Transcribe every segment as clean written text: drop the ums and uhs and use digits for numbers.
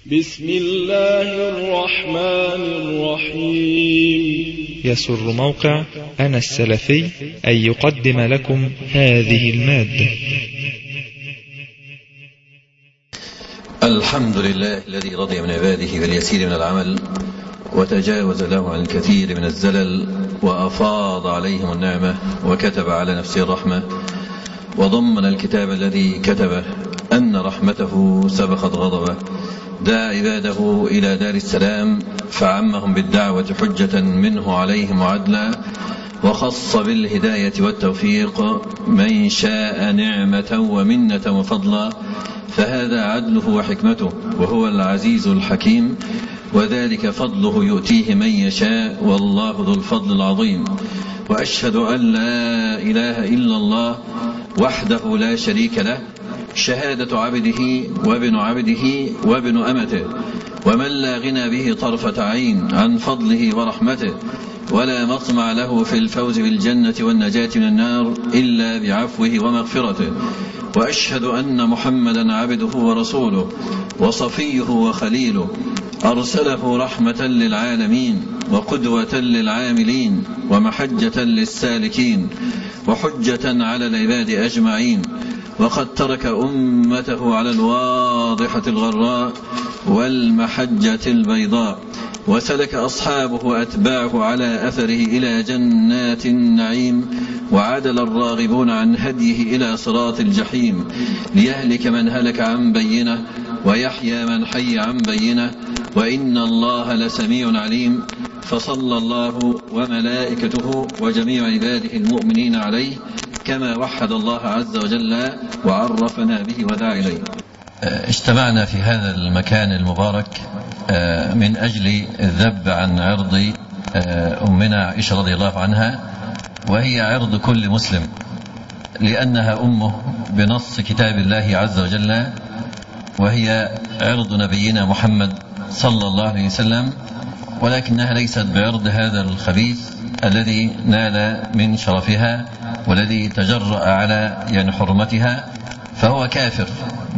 بسم الله الرحمن الرحيم. يسر موقع أنا السلفي أن يقدم لكم هذه المادة. الحمد لله الذي رضي من عباده باليسير من العمل وتجاوز له عن الكثير من الزلل وأفاض عليهم النعمة وكتب على نفسه الرحمة وضمن الكتاب الذي كتبه أن رحمته سبقت غضبه، دعا عباده إلى دار السلام فعمهم بالدعوة حجة منه عليهم وعدلا، وخص بالهداية والتوفيق من شاء نعمة ومنة وفضلا، فهذا عدله وحكمته وهو العزيز الحكيم، وذلك فضله يؤتيه من يشاء والله ذو الفضل العظيم. وأشهد أن لا إله إلا الله وحده لا شريك له، شهادة عبده وابن عبده وابن أمته، ومن لا غنى به طرفة عين عن فضله ورحمته، ولا مطمع له في الفوز بالجنة والنجاة من النار إلا بعفوه ومغفرته. وأشهد أن محمدا عبده ورسوله وصفيه وخليله، أرسله رحمة للعالمين وقدوة للعاملين ومحجة للسالكين وحجة على العباد أجمعين، وقد ترك أمته على الواضحة الغراء والمحجة البيضاء، وسلك أصحابه وأتباعه على أثره إلى جنات النعيم، وعدل الراغبون عن هديه إلى صراط الجحيم، ليهلك من هلك عن بينه ويحيى من حي عن بينه، وإن الله لسميع عليم. فصلى الله وملائكته وجميع عباده المؤمنين عليه كما وحد الله عز وجل وعرفنا به ودعا إليه. اجتمعنا في هذا المكان المبارك من أجل الذب عن عرض أمنا عائشة رضي الله عنها، وهي عرض كل مسلم، لأنها أمه بنص كتاب الله عز وجل، وهي عرض نبينا محمد صلى الله عليه وسلم، ولكنها ليست بعرض هذا الخبيث الذي نال من شرفها والذي تجرأ على حرمتها، فهو كافر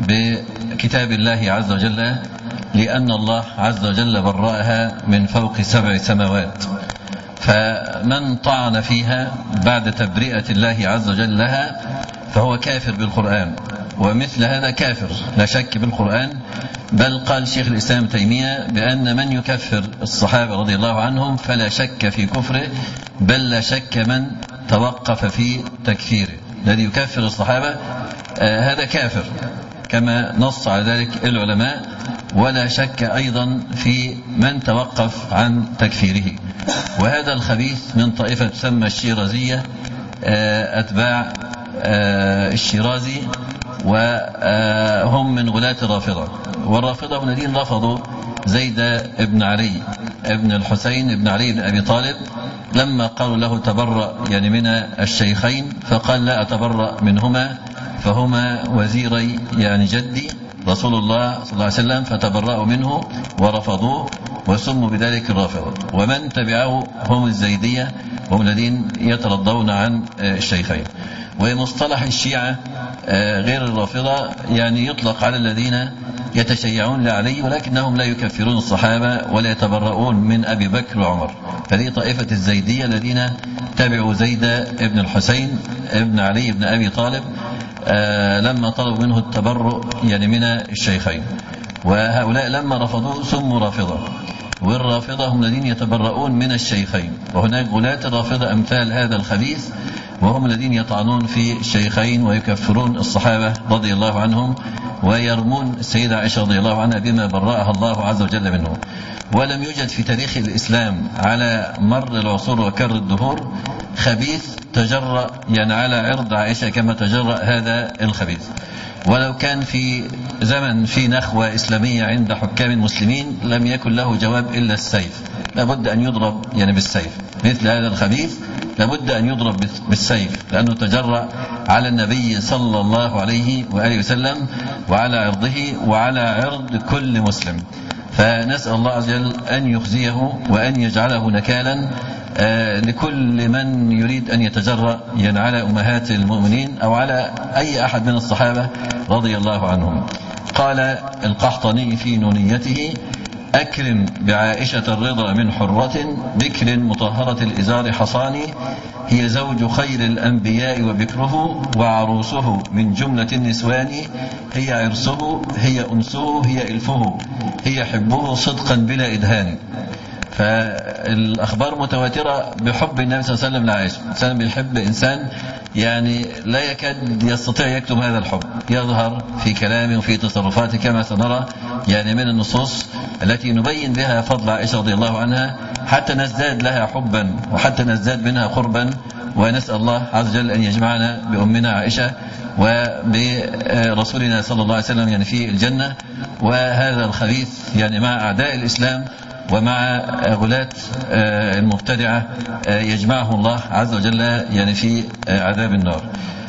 بكتاب الله عز وجل، لأن الله عز وجل برأها من فوق 7 سماوات. فمن طعن فيها بعد تبرئة الله عز وجل لها فهو كافر بالقرآن، ومثل هذا كافر لا شك بالقرآن. بل قال شيخ الإسلام تيمية بأن من يكفر الصحابة رضي الله عنهم فلا شك في كفره، بل لا شك من توقف في تكفيره. الذي يكفر الصحابة هذا كافر كما نص على ذلك العلماء، ولا شك أيضا في من توقف عن تكفيره. وهذا الخبيث من طائفة تسمى الشيرازية، أتباع الشيرازي، وهم من غلاة الرافضة. والرافضة من الذين رفضوا زيد بن علي ابن الحسين ابن علي بن أبي طالب لما قالوا له تبرأ من الشيخين، فقال لا أتبرأ منهما، فهما وزيري جدي رسول الله صلى الله عليه وسلم، فتبرأوا منه ورفضوه وسموا بذلك الرافضة. ومن تبعه هم الزيدية، هم الذين يترضون عن الشيخين. ومصطلح الشيعة غير الرافضة يطلق على الذين يتشيعون لعلي ولكنهم لا يكفرون الصحابة ولا يتبرؤون من أبي بكر وعمر، فهذه طائفة الزيدية الذين تبعوا زيد ابن الحسين ابن علي بن أبي طالب لما طلبوا منه التبرؤ من الشيخين. وهؤلاء لما رفضوه سموا رافضة، والرافضة هم الذين يتبرؤون من الشيخين. وهناك غلاة الرافضة أمثال هذا الخبيث، وهم الذين يطعنون في الشيخين ويكفرون الصحابة رضي الله عنهم، ويرمون السيدة عائشة رضي الله عنها بما برأها الله عز وجل منه. ولم يوجد في تاريخ الإسلام على مر العصور وكر الدهور خبيث تجرأ على عرض عائشة كما تجرأ هذا الخبيث. ولو كان في زمن في نخوة إسلامية عند حكام المسلمين لم يكن له جواب إلا السيف، لابد أن يضرب بالسيف. مثل هذا الخبيث لابد أن يضرب بالسيف، لأنه تجرأ على النبي صلى الله عليه وآله وسلم وعلى عرضه وعلى عرض كل مسلم. فنسأل الله عز وجل أن يخزيه وأن يجعله نكالا لكل من يريد أن يتجرأ على أمهات المؤمنين أو على أي أحد من الصحابة رضي الله عنهم. قال القحطاني في نونيته: أكرم بعائشة الرضا من حرة بكر مطهرة الإزار حصاني، هي زوج خير الأنبياء وبكره، وعروسه من جملة النسوان، هي عرسه، هي أنسه، هي إلفه، هي حبه صدقا بلا إدهان. فالأخبار متواترة بحب النبي صلى الله عليه وسلم لعائشة. الإنسان بيحب إنسان يعني لا يكاد يستطيع يكتم هذا الحب، يظهر في كلامه وفي تصرفاته كما سنرى يعني من النصوص التي نبين بها فضل عائشة رضي الله عنها، حتى نزداد لها حبا وحتى نزداد منها قربا. ونسأل الله عز وجل أن يجمعنا بأمنا عائشة وبرسولنا صلى الله عليه وسلم يعني في الجنة. وهذا الخبيث يعني مع أعداء الإسلام ومع غلاة المبتدعة يجمعه الله عز وجل يعني في عذاب النار.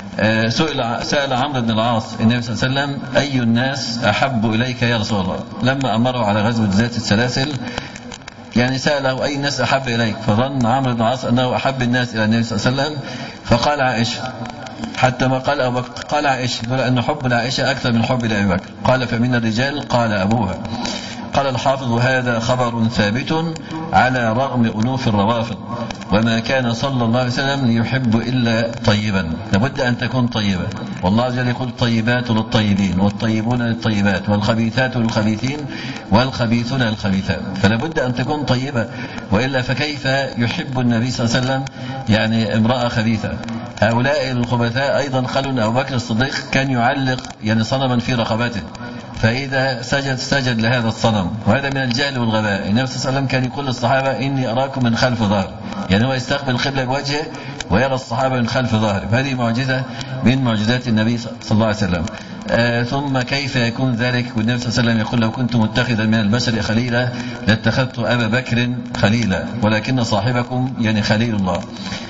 سأل عمرو بن العاص النبي صلى الله عليه وسلم: أي الناس أحب إليك يا رسول الله؟ لما أمره على غزوة ذات السلاسل يعني سأله: أي الناس أحب إليك؟ فظن عمرو بن العاص أنه أحب الناس إلى النبي صلى الله عليه وسلم، فقال عائشة، حتى ما قال أبو بكر، قال عائشة، يقول أن حب لعائشة أكثر من حب لأبي بكر. قال: فمن الرجال؟ قال: أبوها. قال الحافظ: هذا خبر ثابت على رغم أنوف الروافض، وما كان صلى الله عليه وسلم يحب إلا طيبا. لابد أن تكون طيبة، والله عز وجل يقول: طيبات للطيبين والطيبون للطيبات والخبيثات للخبيثين والخبيثون للخبيثات. فلابد أن تكون طيبة، وإلا فكيف يحب النبي صلى الله عليه وسلم يعني امرأة خبيثة؟ هؤلاء الخبثاء أيضا قالوا أن أبو بكر الصديق كان يعلق يعني صنما في رقبته، فإذا سجد لهذا الصنم، وهذا من الجهل والغباء. النبي صلى الله عليه وسلم كان يقول للصحابة: إني أراكم من خلف ظهر، يعني هو يستقبل القبلة بوجهه ويرى الصحابة من خلف ظهره. هذه معجزة من معجزات النبي صلى الله عليه وسلم. ثم كيف يكون ذلك والنبي صلى الله عليه وسلم يقول: لو كنت متخذا من البشر خليلا لاتخذت أبا بكر خليلا، ولكن صاحبكم يعني خليل الله.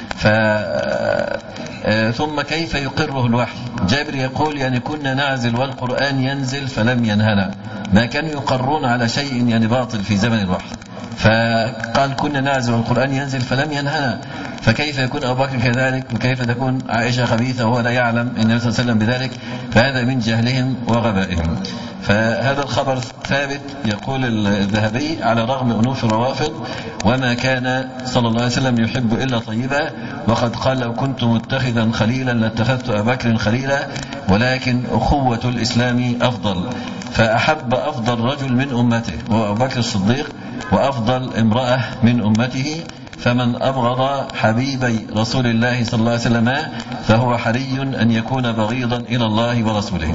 ثم كيف يقره الوحي؟ جابر يقول: يعني كنا نعزل والقرآن ينزل فلم ينهنا، ما كانوا يقرون على شيء يعني باطل في زمن الوحي، فقال: كنا نعزل والقرآن ينزل فلم ينهنا. فكيف يكون أبو بكر كذلك؟ وكيف تكون عائشة خبيثة وهو لا يعلم النبي صلى الله عليه وسلم بذلك؟ فهذا من جهلهم وغبائهم. فهذا الخبر ثابت. يقول الذهبي: على رغم أنوف الروافض، وما كان صلى الله عليه وسلم يحب إلا طيبا، وقد قال: لو كنت متخذا خليلا لاتخذت أبا بكر خليلا، ولكن أخوة الإسلام أفضل. فأحب أفضل رجل من أمته وهو أبو بكر الصديق، وأفضل امرأة من أمته. فمن أبغض حبيبي رسول الله صلى الله عليه وسلم فهو حري أن يكون بغيضا إلى الله ورسوله.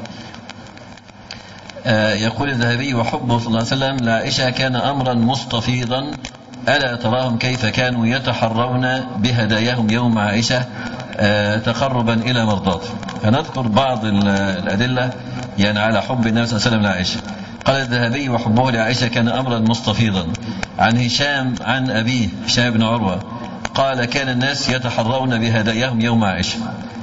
يقول الذهبي: وحبه صلى الله عليه وسلم لعائشة كان أمرا مستفيضا، ألا تراهم كيف كانوا يتحرون بهداياهم يوم عائشة تقربا إلى مرضاته. فنذكر بعض الأدلة يعني على حب النبي صلى الله عليه وسلم لعائشة. قال الذهبي: وحبه لعائشة كان أمرا مستفيضا. عن هشام عن أبيه هشام بن عروة قال: كان الناس يتحرون بهداياهم يوم عائشة،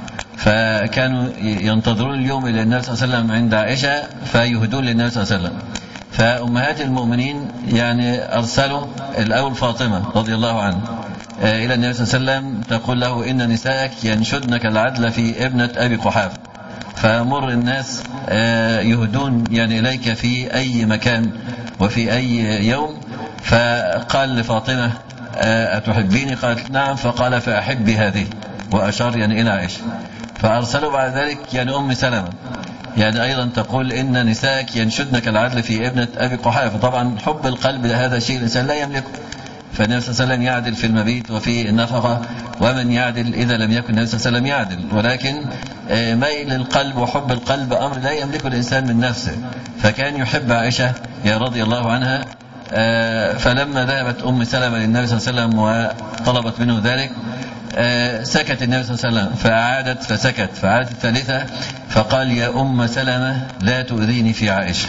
فكانوا ينتظرون اليوم إلى النبي صلى الله عليه وسلم عند عائشة فيهدون للنبي صلى الله عليه وسلم. فأمهات المؤمنين يعني أرسلوا الأول فاطمة رضي الله عنها إلى النبي صلى الله عليه وسلم تقول له: إن نسائك ينشدنك العدل في ابنة أبي قحافة، فمر الناس يهدون يعني إليك في أي مكان وفي أي يوم. فقال لفاطمة: أتحبيني؟ قالت: نعم. فقال: فأحبي هذه، وأشار يعني إلى عائشة. فأرسلوا بعد ذلك يعني أم سلمة يعني أيضا تقول: إن نسائك ينشدنك العدل في ابنة أبي قحافة. طبعا حب القلب لهذا الشيء الإنسان لا يملكه، فالنبي صلى الله عليه وسلم يعدل في المبيت وفي النفقة، ومن يعدل إذا لم يكن النبي صلى الله عليه وسلم يعدل. ولكن ميل القلب وحب القلب أمر لا يملكه الإنسان من نفسه. فكان يحب عائشة يا رضي الله عنها. فلما ذهبت أم سلمة للنبي صلى الله عليه وسلم وطلبت منه ذلك سكت النبي صلى الله عليه وسلم، فعادت فسكت، فعادت الثالثة فقال: يا أم سلمة لا تؤذيني في عائشة.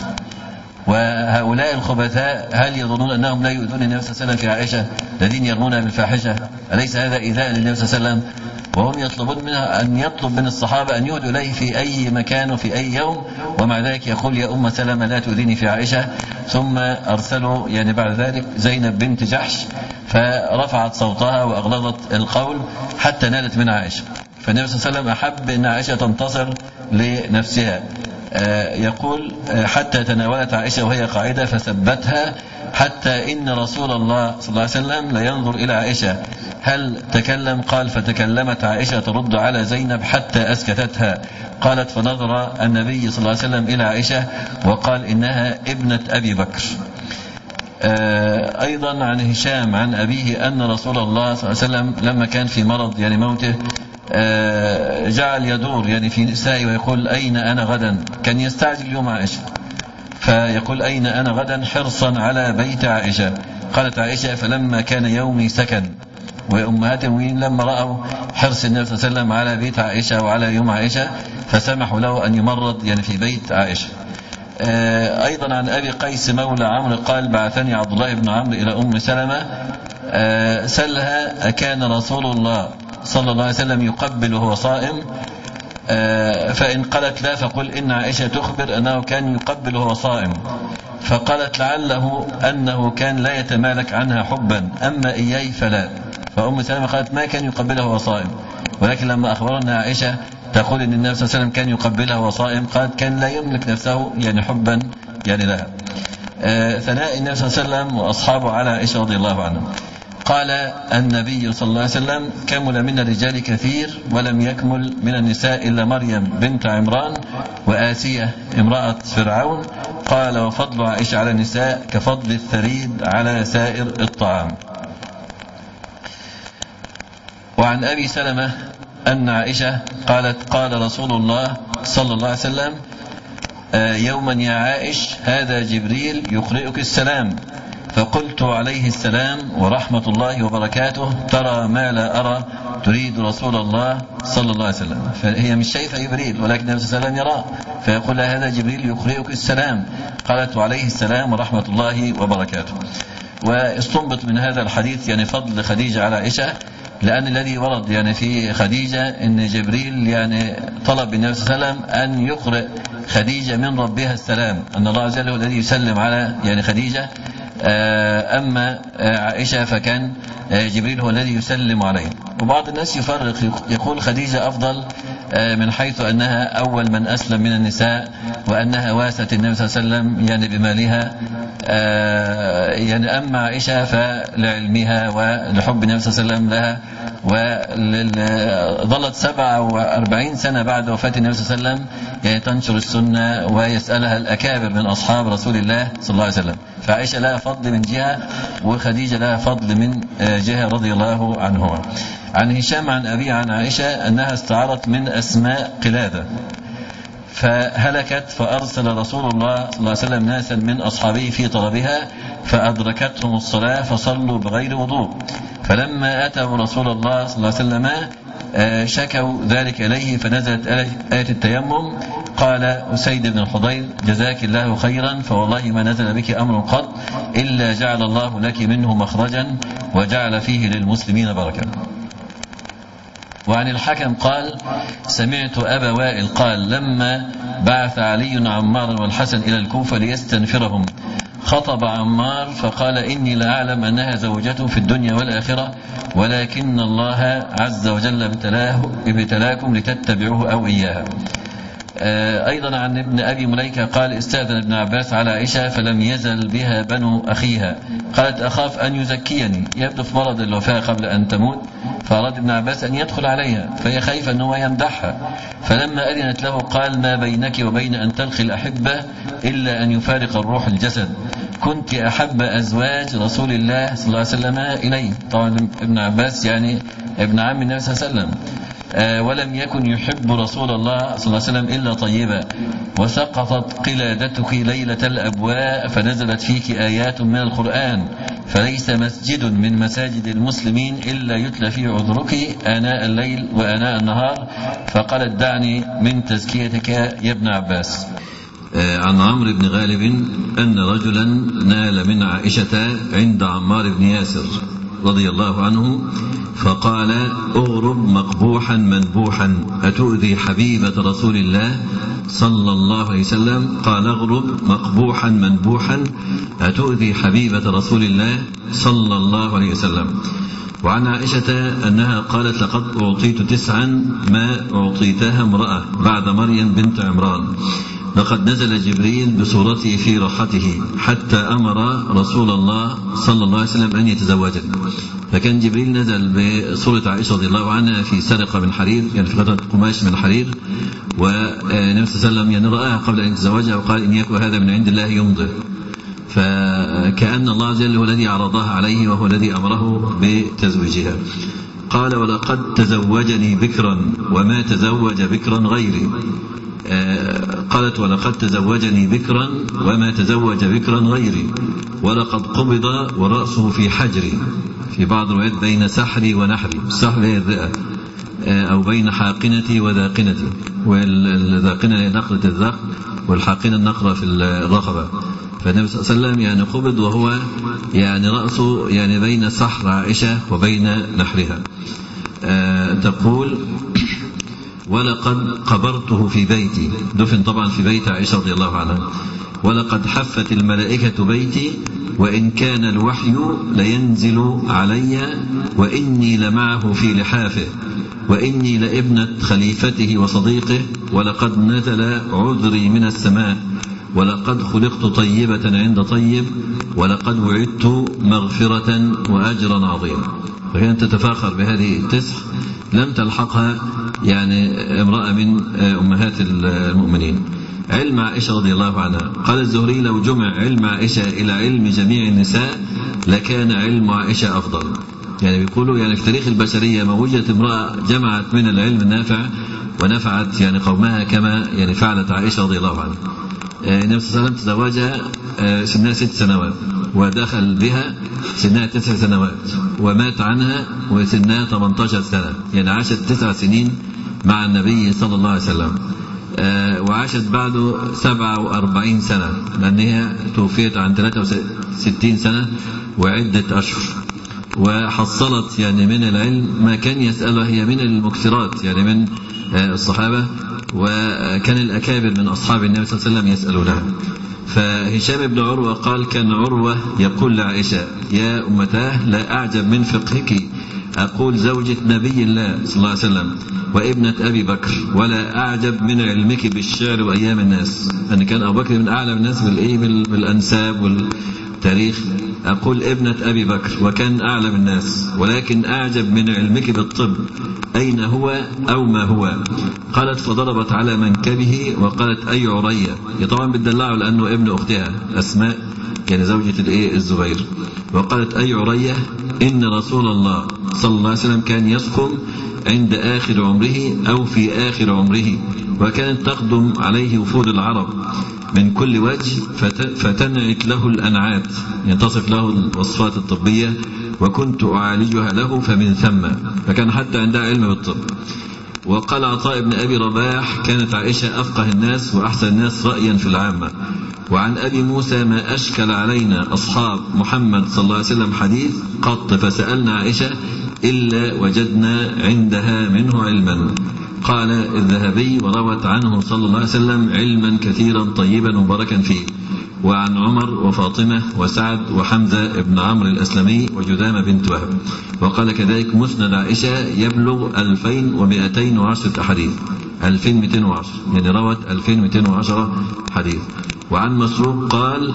وهؤلاء الخبثاء هل يظنون أنهم لا يؤذون النبي صلى الله عليه وسلم في عائشة الذين يرمونها بالفاحشة؟ أليس هذا إيذاء للنبي صلى الله عليه وسلم؟ وهم يطلبون منها أن يطلب من الصحابة أن يهدوا إليه في أي مكان وفي أي يوم، ومع ذلك يقول: يا أم سلمة لا تؤذيني في عائشة. ثم أرسلوا يعني بعد ذلك زينب بنت جحش، فرفعت صوتها وأغلظت القول حتى نالت من عائشة. فالنبي صلى الله عليه وسلم أحب أن عائشة تنتصر لنفسها، يقول حتى تناولت عائشة وهي قاعدة فثبتها حتى إن رسول الله صلى الله عليه وسلم لينظر إلى عائشة هل تكلم؟ قال فتكلمت عائشة ترد على زينب حتى أسكتتها. قالت فنظر النبي صلى الله عليه وسلم إلى عائشة وقال إنها ابنة أبي بكر. أيضا عن هشام عن أبيه أن رسول الله صلى الله عليه وسلم لما كان في مرض يعني موته جعل يدور يعني في نسائه ويقول أين أنا غدا، كان يستعجل يوم عائشة فيقول أين أنا غدا حرصا على بيت عائشة. قالت عائشة فلما كان يومي سكن، وأمهات المؤمنين لما رأوا حرص النبي صلى الله عليه وسلم على بيت عائشة وعلى يوم عائشة فسمحوا له أن يمرض يعني في بيت عائشة. أيضا عن أبي قيس مولى عمرو قال بعثني عبد الله بن عمرو إلى أم سلمة سلها أكان رسول الله صلى الله عليه وسلم يقبل وهو صائم؟ فإن قالت لا فقل إن عائشة تخبر أنه كان يقبل وهو صائم. فقالت لعله أنه كان لا يتمالك عنها حبا أما إياي فلا. فأم سلمة قالت ما كان يقبلها وهو صائم، ولكن لما أخبرنا عائشة تقول إن النبي صلى الله عليه وسلم كان يقبلها وهو صائم قالت كان لا يملك نفسه يعني حبا يعني لها. ثناء النبي صلى الله عليه وسلم وأصحابه على عائشة رضي الله عنهم. قال النبي صلى الله عليه وسلم كمل من الرجال كثير ولم يكمل من النساء إلا مريم بنت عمران وآسية امرأة فرعون. قال وفضل عائشة على النساء كفضل الثريد على سائر الطعام. وعن أبي سلمة أن عائشة قالت قال رسول الله صلى الله عليه وسلم يوما يا عائش هذا جبريل يقرئك السلام، فقلت عليه السلام ورحمة الله وبركاته ترى ما لا أرى تريد رسول الله صلى الله عليه وسلم. فهي مش شايفة جبريل ولكن النبي صلى الله عليه وسلم يراه فيقول هذا جبريل يقرئك السلام. قالت عليه السلام ورحمة الله وبركاته. واستنبط من هذا الحديث يعني فضل خديجة على عائشة، لأن الذي ورد يعني في خديجة إن جبريل يعني طلب النبي صلى الله عليه وسلم أن يقرئ خديجة من ربها السلام، أن الله عز وجل هو الذي يسلم على يعني خديجة، أما عائشة فكان جبريل هو الذي يسلم عليه. وبعض الناس يفرق يقول خديجة أفضل من حيث أنها أول من أسلم من النساء وأنها واست النبي صلى الله عليه وسلم يعني بمالها، يعني أما عائشة فلعلمها ولحب النبي صلى الله عليه وسلم لها، وظلت 47 سنة بعد وفاة النبي صلى الله عليه وسلم يعني تنشر السنة ويسألها الأكابر من أصحاب رسول الله صلى الله عليه وسلم. فعائشة لها فضل من جهة وخديجة لها فضل من جهة رضي الله عنهما. عن هشام عن أبي عن عائشة أنها استعارت من أسماء قلادة فهلكت، فأرسل رسول الله صلى الله عليه وسلم ناسا من أصحابه في طلبها فأدركتهم الصلاة فصلوا بغير وضوء. فلما أتوا رسول الله صلى الله عليه وسلم شكوا ذلك إليه فنزلت آية التيمم. قال أسيد بن الحضير جزاك الله خيرا فوالله ما نزل بك أمر قط إلا جعل الله لك منه مخرجا وجعل فيه للمسلمين بركة. وعن الحكم قال سمعت أبا وائل قال لما بعث علي عمارا والحسن إلى الكوفة ليستنفرهم خطب عمار فقال إني لأعلم أنها زوجته في الدنيا والآخرة ولكن الله عز وجل ابتلاكم لتتبعوه أو إياها. أيضا عن ابن أبي مليكة قال استأذن ابن عباس على عائشة فلم يزل بها بنو أخيها قالت أخاف أن يزكيني، يبدو في مرض الوفاة قبل أن تموت، فأراد ابن عباس أن يدخل عليها فهي خايفة أنه يمدحها. فلما أذنت له قال ما بينك وبين أن تلقي الأحبة إلا أن يفارق الروح الجسد، كنت أحب أزواج رسول الله صلى الله عليه وسلم إليه. طبعا ابن عباس يعني ابن عم النبي صلى الله عليه وسلم، ولم يكن يحب رسول الله صلى الله عليه وسلم إلا طيبا. وسقطت قلادتك ليلة الأبواء فنزلت فيك آيات من القرآن فليس مسجد من مساجد المسلمين إلا يتلى فيه عذرك آناء الليل وآناء النهار. فقالت دعني من تزكيتك يا ابن عباس. عن عمرو بن غالب أن رجلا نال من عائشة عند عمار بن ياسر رضي الله عنه فقال اغرب مقبوحا منبوحا أتؤذي حبيبة رسول الله صلى الله عليه وسلم؟ قال اغرب مقبوحا منبوحا أتؤذي حبيبة رسول الله صلى الله عليه وسلم. وعن عائشة أنها قالت لقد أعطيت 9 ما أعطيتها امرأة بعد مريم بنت عمران، لقد نزل جبريل بصورته في راحته حتى أمر رسول الله صلى الله عليه وسلم أن يتزوجه. فكان جبريل نزل بصورة عائشة رضي الله عنها في سرقة من حرير، يعني في قطعة قماش من حرير، والنبي صلى الله عليه وسلم يعني رآها قبل أن يتزوجها وقال إن يكن هذا من عند الله يمضي. فكأن الله عز وجل هو الذي عرضها عليه وهو الذي أمره بتزويجها. قال ولقد تزوجني بكرا وما تزوج بكرا غيري. قالت ولقد تزوجني بكرا وما تزوج بكرا غيري ولقد قبض ورأسه في حجري، في بعض الروايات بين سحري ونحري، السحر هي الرئة، أو بين حاقنتي وذاقنتي، والذاقنة هي نقرة الذقن والحاقنة النقرة في الرقبة. فالنبي صلى الله عليه وسلم يعني قبض وهو يعني رأسه يعني بين سحر عائشة وبين نحرها. تقول ولقد قبرته في بيتي، دفن طبعا في بيت عائشة رضي الله عنها. ولقد حفت الملائكة بيتي وإن كان الوحي لينزل علي وإني لمعه في لحافه وإني لابنة خليفته وصديقه ولقد نزل عذري من السماء ولقد خلقت طيبة عند طيب ولقد وعدت مغفرة وأجرا عظيما. فكانت تتفاخر بهذه التسع لم تلحقها يعني امرأة من أمهات المؤمنين. علم عائشة رضي الله عنها، قال الزهري لو جمع علم عائشة إلى علم جميع النساء لكان علم عائشة أفضل. يعني بيقولوا يعني في تاريخ البشرية ما وجدت امرأة جمعت من العلم النافع ونفعت يعني قومها كما يعني فعلت عائشة رضي الله عنها. النبي صلى الله عليه وسلم تزوجها سنها 6 سنوات ودخل بها سنها 9 سنوات ومات عنها وسنها 18 سنة، يعني عاشت 9 سنين مع النبي صلى الله عليه وسلم. وعاشت بعده 47 سنة لأنها توفيت عن 63 سنة وعدة أشهر، وحصلت يعني من العلم ما كان يسألها، هي من المكثرات يعني من الصحابة، وكان الأكابر من أصحاب النبي صلى الله عليه وسلم يسألونها. فهشام بن عروة قال كان عروة يقول لعائشة يا أمتاه لا أعجب من فقهك، أقول زوجة نبي الله صلى الله عليه وسلم وابنة أبي بكر، ولا أعجب من علمك بالشعر وأيام الناس، أن كان أبو بكر من أعلم الناس بالأنساب والتاريخ. أقول ابنة أبي بكر وكان أعلم الناس، ولكن أعجب من علمك بالطب أين هو أو ما هو. قالت فضربت على منكبه وقالت أي عرية، طبعا بتدلعه لأنه ابن أختها أسماء يعني زوجة الزبير. وقالت أي عرية إن رسول الله صلى الله عليه وسلم كان يسكن عند آخر عمره أو في آخر عمره، وكانت تقدم عليه وفود العرب من كل وجه فتنعت له الأنعات، يعني تصف له الوصفات الطبية، وكنت أعالجها له فمن ثم، فكان حتى عندها علم بالطب. وقال عطاء بن أبي رباح كانت عائشة أفقه الناس وأحسن الناس رأيا في العامة. وعن أبي موسى ما أشكل علينا أصحاب محمد صلى الله عليه وسلم حديث قط فسألنا عائشة إلا وجدنا عندها منه علما. قال الذهبي وروت عنه صلى الله عليه وسلم علما كثيرا طيبا مباركا فيه. وعن عمر وفاطمة وسعد وحمزة بن عمرو الأسلمي وجذامة بنت وهب. وقال كذلك مسند عائشة يبلغ 2210 حديث، 2210 يعني روت 2210 حديث. وعن مسروق قال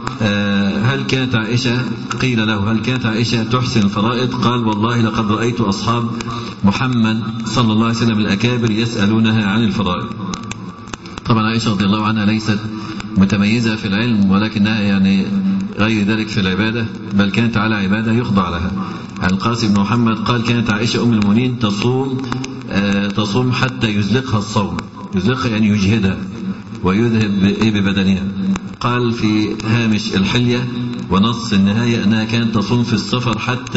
هل كانت عائشة، قيل له هل كانت عائشة تحسن الفرائض؟ قال والله لقد رأيت أصحاب محمد صلى الله عليه وسلم الأكابر يسألونها عن الفرائض. طبعا عائشة رضي الله عنها ليست متميزة في العلم ولكنها يعني غير ذلك في العبادة، بل كانت على عبادة يخضع لها. عن القاسم بن محمد قال كانت عائشة أم المؤمنين تصوم حتى يزلقها الصوم، يزلقها يعني يجهدها ويذهب ببدنها. قال في هامش الحلية ونص النهاية أنها كانت تصوم في السفر حتى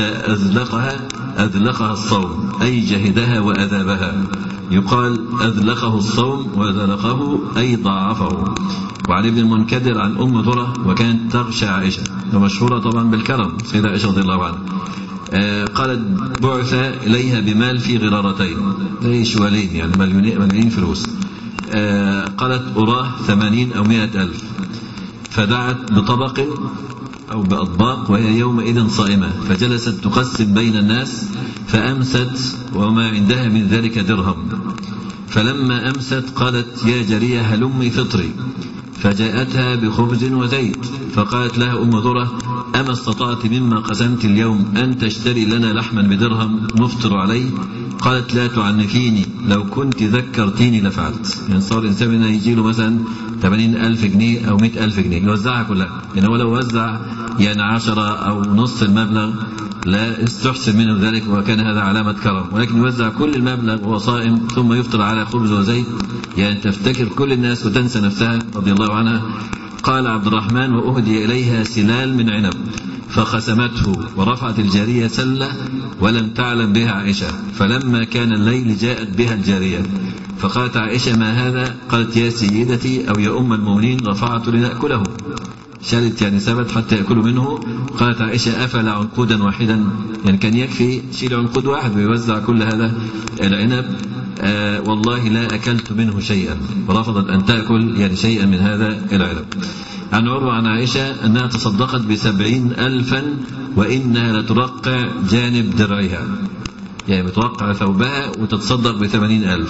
أذلقها الصوم أي جهدها وأذابها. يقال أذلقه الصوم وذلقه أي ضاعفه. وعن ابن المنكدر عن أم ذرة وكانت تغشى عائشة، ومشهورة طبعا بالكرم سيدة عائشة رضي الله عنها. قالت بعث إليها بمال في غرارتين، أي شوالين يعني مليونين فلوس. قالت أراه 80 أو 100 ألف، فدعت بطبق أو بأطباق وهي يومئذ صائمة، فجلست تقسم بين الناس فأمست وما عندها من ذلك درهم. فلما أمست قالت يا جارية هلمي فطري، فجاءتها بخبز وزيت، فقالت لها أم ذرة أما استطعت مما قسمت اليوم أن تشتري لنا لحما بدرهم نفطر عليه؟ قالت لا تعنفيني، لو كنت ذكرتيني لفعلت. يعني صار الإنسان هنا يجي له مثلا 80,000 جنيه أو 100,000 جنيه يوزعها كلها، يعني هو لو وزع يعني 10 أو نص المبلغ لا استحسن منه ذلك وكان هذا علامة كرم، ولكن يوزع كل المبلغ وهو صائم ثم يفطر على خبز وزيت، يعني تفتكر كل الناس وتنسى نفسها رضي الله عنها. قال عبد الرحمن وأهدي إليها سلال من عنب فخسمته، ورفعت الجارية سلة ولم تعلم بها عائشة، فلما كان الليل جاءت بها الجارية فقالت عائشة ما هذا؟ قالت يا سيدتي أو يا أم المؤمنين رفعت لنأكله، شالت يعني سبت حتى يأكلوا منه. قالت عائشة أفل عنقودا واحدا، يعني كان يكفي شيل عنقود واحد ويوزع كل هذا العنب. والله لا أكلت منه شيئا، ورفضت أن تأكل يعني شيئا من هذا العنب. عن عروة عن عائشة أنها تصدقت ب70,000 وإنها لترقع جانب درعها، يعني بتوقع ثوبها وتتصدق ب80,000.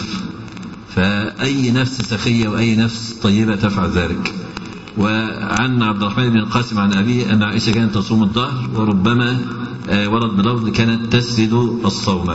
فأي نفس سخية وأي نفس طيبة تفعل ذلك. وعن عبد الرحمن بن القاسم عن أبيه أن عائشة كانت تصوم الظهر، وربما ورد بلفظ كانت تسرد الصوم.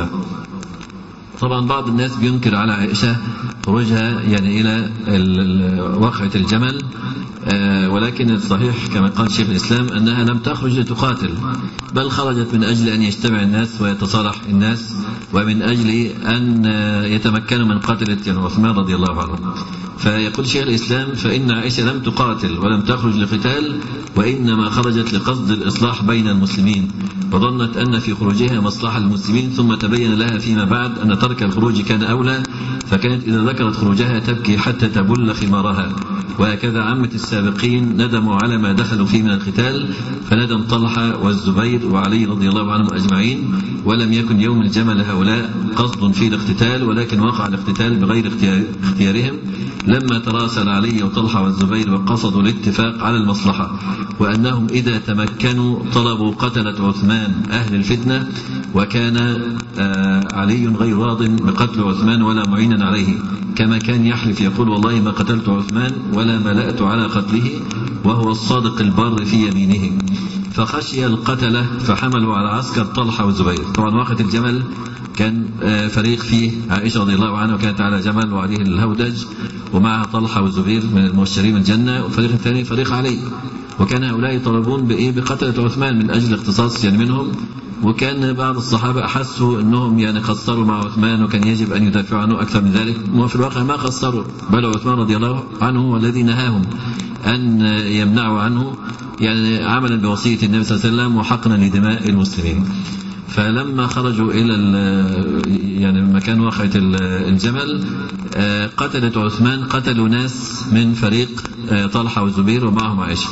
طبعا بعض الناس بينكر على عائشة خروجها يعني إلى وقعة الجمل، ولكن الصحيح كما قال شيخ الإسلام أنها لم تخرج لتقاتل، بل خرجت من أجل أن يجتمع الناس ويتصالح الناس، ومن أجل أن يتمكنوا من قتلة عثمان رضي الله عنه. فيقول شيخ الإسلام فإن عائشة لم تقاتل ولم تخرج لقتال، وإنما خرجت لقصد الإصلاح بين المسلمين، وظنت أن في خروجها مصلحة المسلمين، ثم تبين لها فيما بعد أن ترك الخروج كان أولى، فكانت إذا ذكرت خروجها تبكي حتى تبل خمارها. وهكذا عامة السابقين ندموا على ما دخلوا فيه من القتال، فندم طلحة والزبير وعلي رضي الله عنهم أجمعين. ولم يكن يوم الجمل هؤلاء قصد في الاقتتال، ولكن وقع الاقتتال بغير اختيارهم لما تراسل علي وطلحة والزبير وقصدوا الاتفاق على المصلحة، وأنهم إذا تمكنوا طلبوا قتلة عثمان أهل الفتنة، وكان علي غير راض بقتل عثمان ولا معينا عليه، كما كان يحلف يقول والله ما قتلت عثمان ولا ملأت على قتله، وهو الصادق البار في يمينه. فخشي القتلة فحملوا على عسكر طلحة والزبير. طبعا وقت الجمل كان فريق فيه عائشة رضي الله عنها وكانت على جمل وعليه الهودج ومعها طلحة والزبير من المبشرين بالجنة، والفريق الثاني فريق علي، وكان هؤلاء يطلبون بقتلة عثمان من أجل اختصاص يعني منهم. وكان بعض الصحابة أحسوا أنهم يعني قصروا مع عثمان وكان يجب أن يدافعوا عنه أكثر من ذلك، وفي الواقع ما قصروا، بل عثمان رضي الله عنه هو الذي نهاهم أن يمنعوا عنه، يعني عملا بوصية النبي صلى الله عليه وسلم وحقنا لدماء المسلمين. فلما خرجوا إلى يعني مكان وقعة الجمل قتلت عثمان، قتلوا ناس من فريق طلحة والزبير ومعهم عائشة،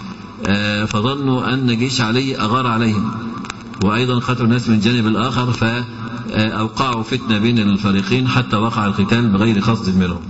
فظنوا أن جيش علي أغار عليهم، وأيضا قتلوا ناس من الجانب الآخر، فأوقعوا فتنة بين الفريقين حتى وقع القتال بغير قصد منهم.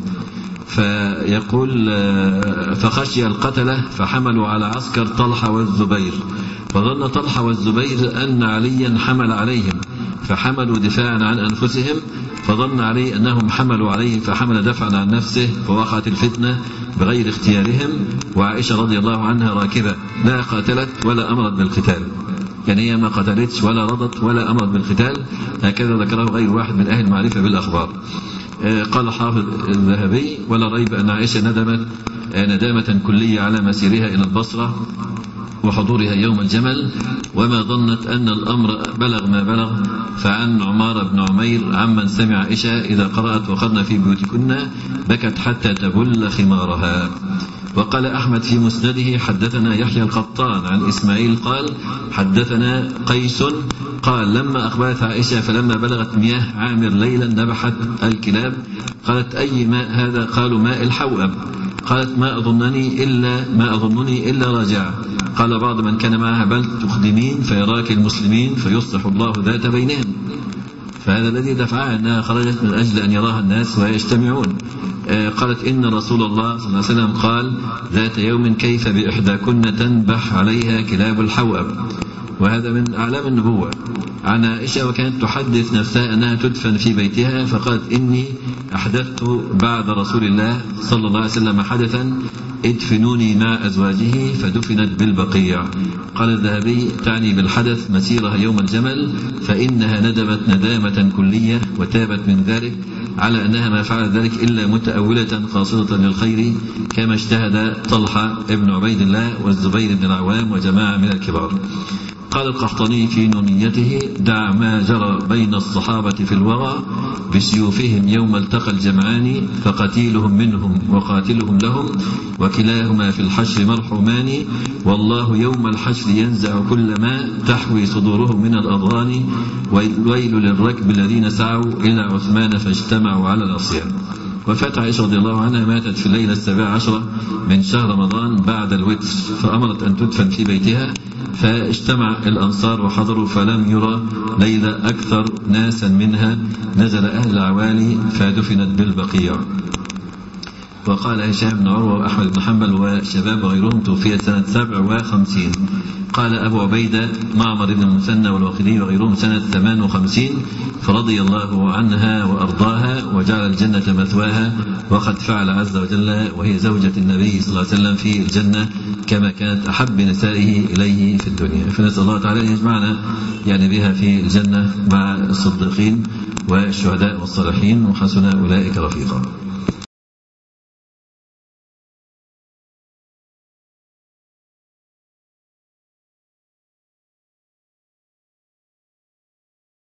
فيقول فخشي القتلة فحملوا على عسكر طلحة والزبير، فظن طلحة والزبير أن عليا حمل عليهم فحملوا دفاعا عن أنفسهم، فظن علي أنهم حملوا عليه فحمل دفعا عن نفسه، فوقعت الفتنة بغير اختيارهم. وعائشة رضي الله عنها راكبة لا قاتلت ولا أمرت بالقتال، يعني هي ما قتلتش ولا رضت ولا أمرت بالقتال، هكذا ذكره غير واحد من أهل المعرفة بالأخبار. قال حافظ الذهبي ولا ريب أن عائشة ندمت ندامة كلية على مسيرها إلى البصرة وحضورها يوم الجمل، وما ظنت أن الأمر بلغ ما بلغ. فعن عمار بن عمير عمن سمع عائشة إذا قرأت وقرن في بيوتكن بكت حتى تبل خمارها. وقال أحمد في مسنده حدثنا يحيى القطان عن إسماعيل قال حدثنا قيس قال لما أخبرت عائشة فلما بلغت مياه عامر ليلا نبحت الكلاب، قالت أي ماء هذا؟ قالوا ماء الحوأب. قالت ما أظنني إلا راجع. قال بعض من كان معها بل تخدمين فيراك المسلمين فيصلح الله ذات بينهم. فهذا الذي دفعها أنها خرجت من أجل أن يراها الناس ويجتمعون. قالت إن رسول الله صلى الله عليه وسلم قال ذات يوم كيف بإحداكن تنبح عليها كلاب الحوأب. وهذا من أعلام النبوة. عن عائشة وكانت تحدث نفسها أنها تدفن في بيتها، فقالت إني أحدثت بعد رسول الله صلى الله عليه وسلم حدثا ادفنوني مع أزواجه، فدفنت بالبقيع. قال الذهبي تعني بالحدث مسيرها يوم الجمل، فإنها ندمت ندامة كلية وتابت من ذلك على أنها ما فعلت ذلك إلا متأولة قاصدة للخير، كما اجتهد طلحة ابن عبيد الله والزبير بن العوام وجماعة من الكبار. قال القحطاني في نونيته دع ما جرى بين الصحابة في الوغى بسيوفهم يوم التقى الجمعان، فقتيلهم منهم وقاتلهم لهم وكلاهما في الحشر مرحومان، والله يوم الحشر ينزع كل ما تحوي صدورهم من الأضغان، ويل للركب الذين سعوا إلى عثمان فاجتمعوا على العصيان. وفاة عائشة رضي الله عنها ماتت في الليلة 17 من شهر رمضان بعد الوتر، فأمرت أن تدفن في بيتها، فاجتمع الأنصار وحضروا فلم يرى ليلة أكثر ناسا منها، نزل أهل العوالي فدفنت بالبقيع. وقال هشام بن عروة وأحمد بن حنبل وشباب غيرهم توفيت سنة 57. قال أبو عبيدة معمر بن المثنى والواقدي وغيرهم سنة 58، فرضي الله عنها وأرضاها وجعل الجنة مثواها، وقد فعل عز وجل، وهي زوجة النبي صلى الله عليه وسلم في الجنة كما كانت أحب نسائه إليه في الدنيا. فنسأل الله تعالى أن يجمعنا بها في الجنة مع الصديقين والشهداء والصالحين، وحسن أولئك رفيقا.